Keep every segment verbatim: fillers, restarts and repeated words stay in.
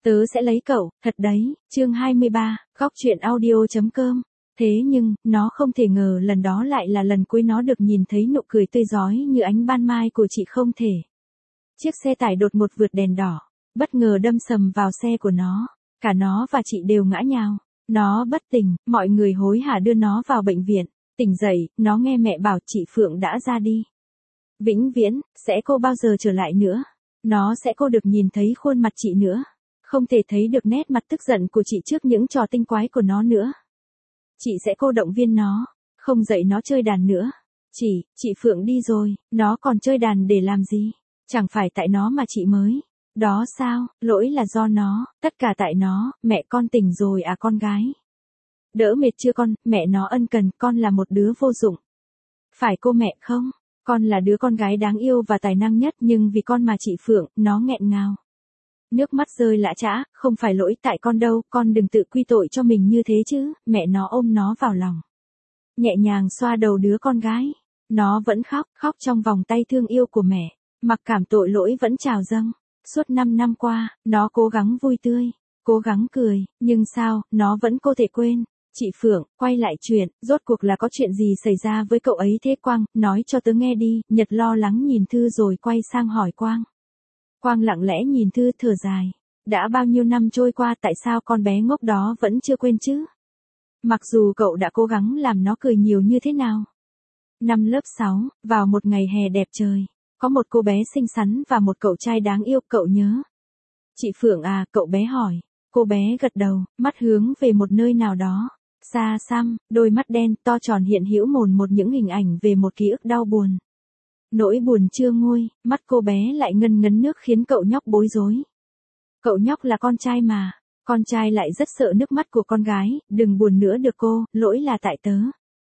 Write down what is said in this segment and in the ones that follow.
Tớ sẽ lấy cậu, thật đấy, chương hai mươi ba, góc truyện audio.com. Thế nhưng, nó không thể ngờ lần đó lại là lần cuối nó được nhìn thấy nụ cười tươi rói như ánh ban mai của chị không thể. Chiếc xe tải đột ngột vượt đèn đỏ, bất ngờ đâm sầm vào xe của nó, cả nó và chị đều ngã nhào. Nó bất tỉnh, mọi người hối hả đưa nó vào bệnh viện. Tỉnh dậy, nó nghe mẹ bảo chị Phượng đã ra đi. Vĩnh viễn, sẽ cô bao giờ trở lại nữa. Nó sẽ cô được nhìn thấy khuôn mặt chị nữa. Không thể thấy được nét mặt tức giận của chị trước những trò tinh quái của nó nữa. Chị sẽ cô động viên nó, không dạy nó chơi đàn nữa. Chị, chị Phượng đi rồi, nó còn chơi đàn để làm gì? Chẳng phải tại nó mà chị mới. Đó sao, lỗi là do nó, tất cả tại nó, mẹ con tỉnh rồi à con gái. Đỡ mệt chưa con, mẹ nó ân cần, con là một đứa vô dụng. Phải cô mẹ không? Con là đứa con gái đáng yêu và tài năng nhất nhưng vì con mà chị Phượng, nó nghẹn ngào. Nước mắt rơi lã chã, không phải lỗi tại con đâu, con đừng tự quy tội cho mình như thế chứ, mẹ nó ôm nó vào lòng. Nhẹ nhàng xoa đầu đứa con gái. Nó vẫn khóc, khóc trong vòng tay thương yêu của mẹ, mặc cảm tội lỗi vẫn trào dâng. Suốt năm năm qua, nó cố gắng vui tươi, cố gắng cười, nhưng sao, nó vẫn không thể quên. Chị Phượng, quay lại chuyện, rốt cuộc là có chuyện gì xảy ra với cậu ấy thế Quang, nói cho tớ nghe đi, Nhật lo lắng nhìn Thư rồi quay sang hỏi Quang. Quang lặng lẽ nhìn Thư thở dài. Đã bao nhiêu năm trôi qua tại sao con bé ngốc đó vẫn chưa quên chứ? Mặc dù cậu đã cố gắng làm nó cười nhiều như thế nào. Năm lớp sáu, vào một ngày hè đẹp trời, có một cô bé xinh xắn và một cậu trai đáng yêu, cậu nhớ. Chị Phượng à, cậu bé hỏi. Cô bé gật đầu, mắt hướng về một nơi nào đó. Xa xăm, đôi mắt đen to tròn hiện hữu mồn một những hình ảnh về một ký ức đau buồn. Nỗi buồn chưa nguôi, mắt cô bé lại ngân ngấn nước khiến cậu nhóc bối rối. Cậu nhóc là con trai mà, con trai lại rất sợ nước mắt của con gái, đừng buồn nữa được cô, lỗi là tại tớ.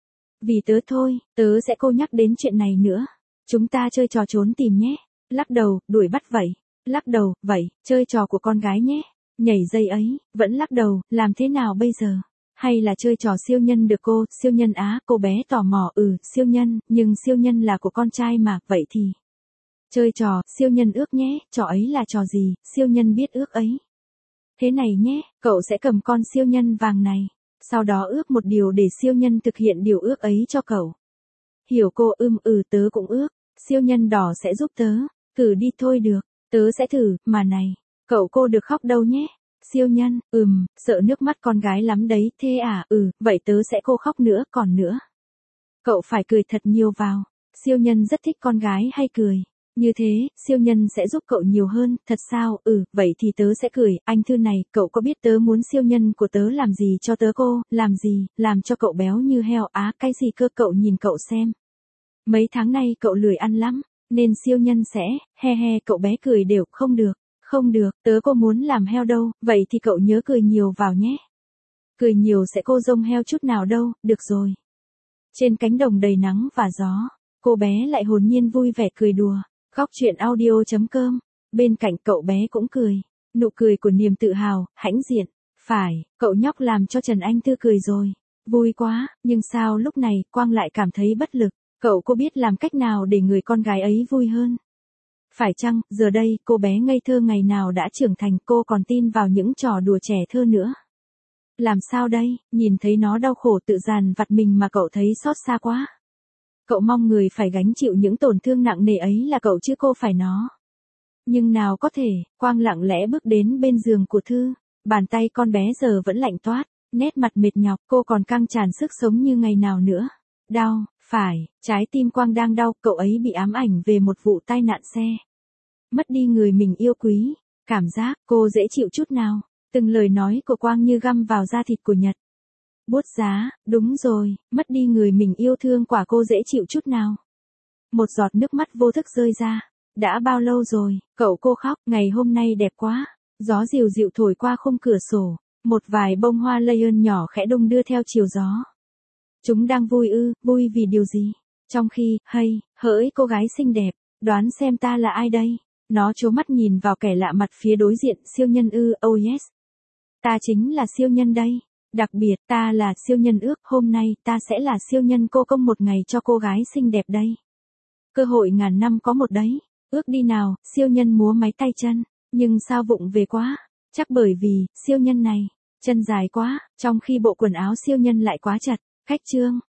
Vì tớ thôi, tớ sẽ cô nhắc đến chuyện này nữa. Chúng ta chơi trò trốn tìm nhé. Lắc đầu, đuổi bắt vậy. Lắc đầu, vậy, chơi trò của con gái nhé. Nhảy dây ấy, vẫn lắc đầu, làm thế nào bây giờ? Hay là chơi trò siêu nhân được cô, siêu nhân á, cô bé tò mò, ừ, siêu nhân, nhưng siêu nhân là của con trai mà, vậy thì. Chơi trò, siêu nhân ước nhé, trò ấy là trò gì, siêu nhân biết ước ấy. Thế này nhé, cậu sẽ cầm con siêu nhân vàng này, sau đó ước một điều để siêu nhân thực hiện điều ước ấy cho cậu. Hiểu cô ưm ừ tớ cũng ước, siêu nhân đỏ sẽ giúp tớ, thử đi thôi được, tớ sẽ thử, mà này, cậu cô được khóc đâu nhé. Siêu nhân, ừm, sợ nước mắt con gái lắm đấy, thế à, ừ, vậy tớ sẽ cô khóc nữa, còn nữa. Cậu phải cười thật nhiều vào, siêu nhân rất thích con gái hay cười. Như thế, siêu nhân sẽ giúp cậu nhiều hơn, thật sao, ừ, vậy thì tớ sẽ cười, anh Thư này, cậu có biết tớ muốn siêu nhân của tớ làm gì cho tớ cô, làm gì, làm cho cậu béo như heo á, cái gì cơ cậu nhìn cậu xem. Mấy tháng nay cậu lười ăn lắm, nên siêu nhân sẽ, he he cậu bé cười đều, không được. Không được, tớ cô muốn làm heo đâu, vậy thì cậu nhớ cười nhiều vào nhé. Cười nhiều sẽ cô rông heo chút nào đâu, được rồi. Trên cánh đồng đầy nắng và gió, cô bé lại hồn nhiên vui vẻ cười đùa. Góc truyện audio.com, bên cạnh cậu bé cũng cười. Nụ cười của niềm tự hào, hãnh diện. Phải, cậu nhóc làm cho Trần Anh Thư cười rồi. Vui quá, nhưng sao lúc này Quang lại cảm thấy bất lực. Cậu có biết làm cách nào để người con gái ấy vui hơn? Phải chăng, giờ đây, cô bé ngây thơ ngày nào đã trưởng thành, cô còn tin vào những trò đùa trẻ thơ nữa. Làm sao đây, nhìn thấy nó đau khổ tự dằn vặt mình mà cậu thấy xót xa quá. Cậu mong người phải gánh chịu những tổn thương nặng nề ấy là cậu chứ cô phải nó. Nhưng nào có thể, Quang lặng lẽ bước đến bên giường của Thư. Bàn tay con bé giờ vẫn lạnh toát, nét mặt mệt nhọc, cô còn căng tràn sức sống như ngày nào nữa. Đau, phải, trái tim Quang đang đau, cậu ấy bị ám ảnh về một vụ tai nạn xe. Mất đi người mình yêu quý, cảm giác cô dễ chịu chút nào, từng lời nói của Quang như găm vào da thịt của Nhật. Buốt giá, đúng rồi, mất đi người mình yêu thương quả cô dễ chịu chút nào. Một giọt nước mắt vô thức rơi ra, đã bao lâu rồi, cậu cô khóc, ngày hôm nay đẹp quá, gió dịu dịu thổi qua khung cửa sổ, một vài bông hoa lion nhỏ khẽ đung đưa theo chiều gió. Chúng đang vui ư, vui vì điều gì? Trong khi, hay, hỡi cô gái xinh đẹp, đoán xem ta là ai đây? Nó trố mắt nhìn vào kẻ lạ mặt phía đối diện, siêu nhân ư, oh yes. Ta chính là siêu nhân đây. Đặc biệt, ta là siêu nhân ước, hôm nay, ta sẽ là siêu nhân cô công một ngày cho cô gái xinh đẹp đây. Cơ hội ngàn năm có một đấy. Ước đi nào, siêu nhân múa máy tay chân. Nhưng sao vụng về quá. Chắc bởi vì, siêu nhân này, chân dài quá, trong khi bộ quần áo siêu nhân lại quá chặt. Khách trương,